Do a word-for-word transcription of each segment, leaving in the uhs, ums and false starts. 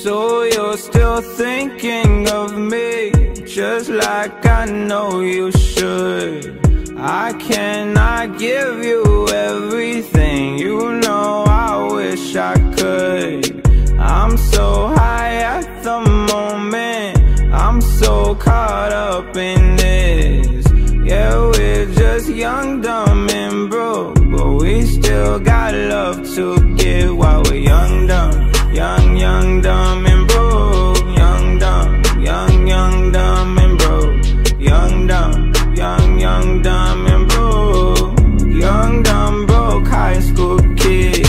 So you're still thinking of me, just like I know you should. I cannot give you everything, you know I wish I could. I'm so high at the moment, I'm so caught up in this. Yeah, we're just young, dumb, and broke, but we still got love to give while we're young, dumb. Young, young, dumb, and broke. Young, dumb, young, young, dumb, and broke. Young, dumb, young, young, dumb, and broke. Young, dumb, broke high school kids.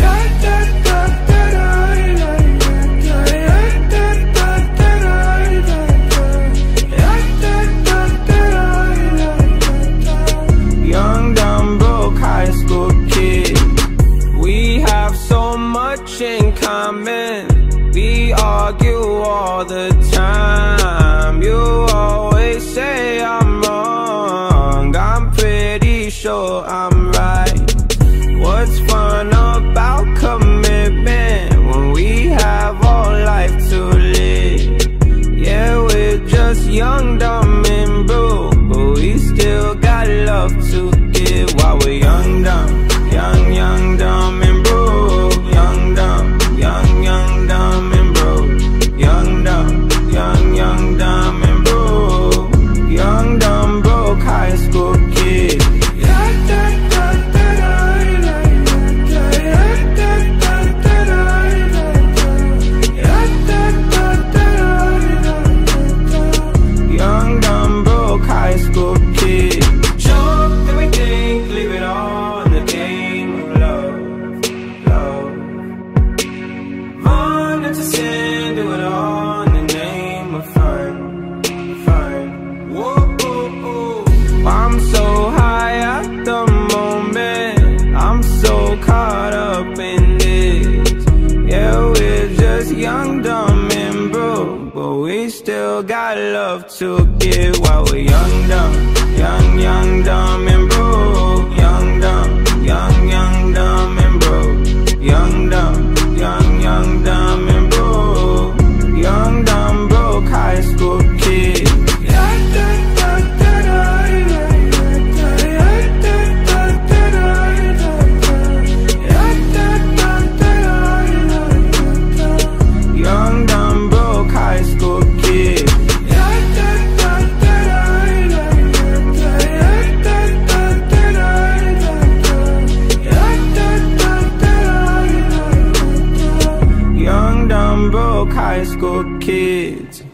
Young, dumb, broke high school kids. We have so much in common, we argue all the time. You always say I'm wrong, I'm pretty sure I'm right. What's fun about commitment when we have all life to live? Yeah, we're just young, dumb, and broke, but we still got love to give while we're young, dumb. Young, young, dumb, and broke. Young, dumb, young, young, dumb, and broke. Young, dumb, young, young, dumb, and broke. Young, dumb, broke high school kids. Young, dumb, broke high school kids. Choke everything, leave it all in the game of love, love. Run into sin, do it all in the name of fun, fun. Whoa, whoa, whoa. I'm so high at the moment, I'm so caught up in this. Yeah, we're just young, dumb, and broke, but we still got love to give while we're young, dumb. Young, young, dumb, and broke. Young, dumb, young, young, dumb, and broke. Young, dumb, young, young, dumb, and broke. Young, dumb, broke high school kids. Young, dumb, broke high school kids. Young, dumb, broke high school kids.